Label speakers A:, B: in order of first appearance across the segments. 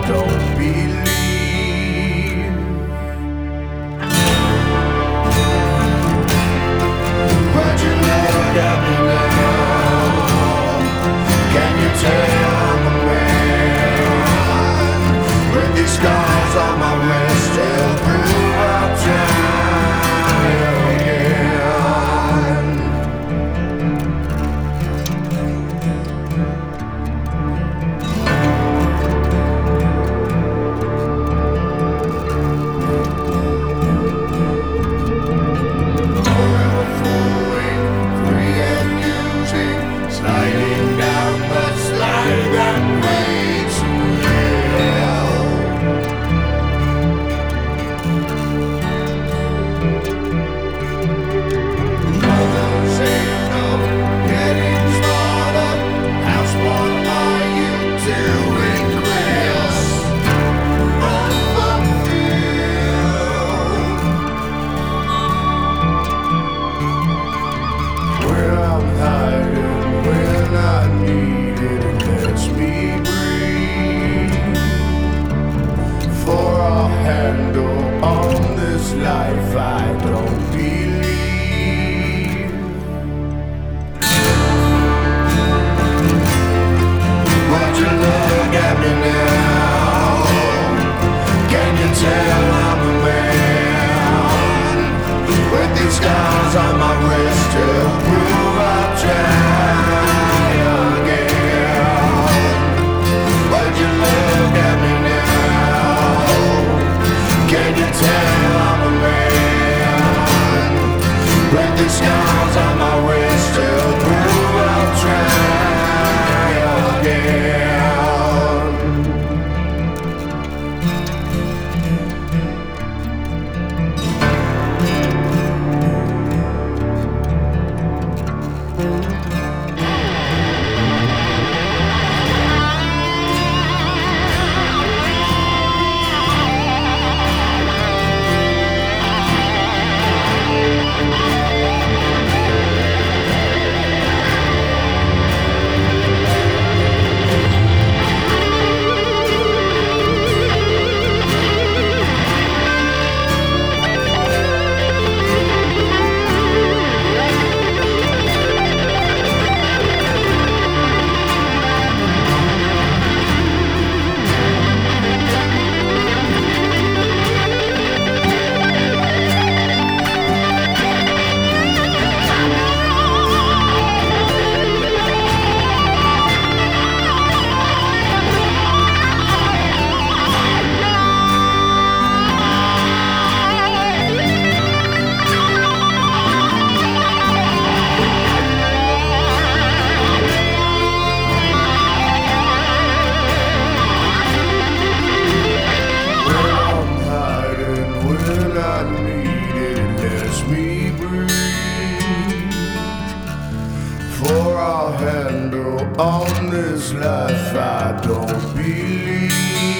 A: don't believe. But you look at me now. Can you tell I'm a man? With these scars on my wrist, still prove I'll try again. Sliding down the slide that waits well. Mothers ain't no getting smarter. How smart are you doing, Chris? Unfulfilled. When I'm hiding, when I need it, it lets me breathe. For a handle on this life, I don't believe. Would you look at me now? Can you tell I'm a man? With these scars on my wrist to prove I'll try again. Would you look at me now? Can you tell I'm a man? With these scars on my wrist to prove I'll try again. For I'll handle on this life, I don't believe.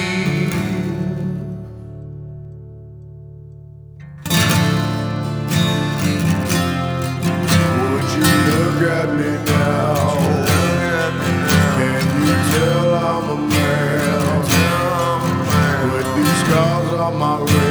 A: Would you look at me now? Can you tell I'm a man? With these scars on my wrist.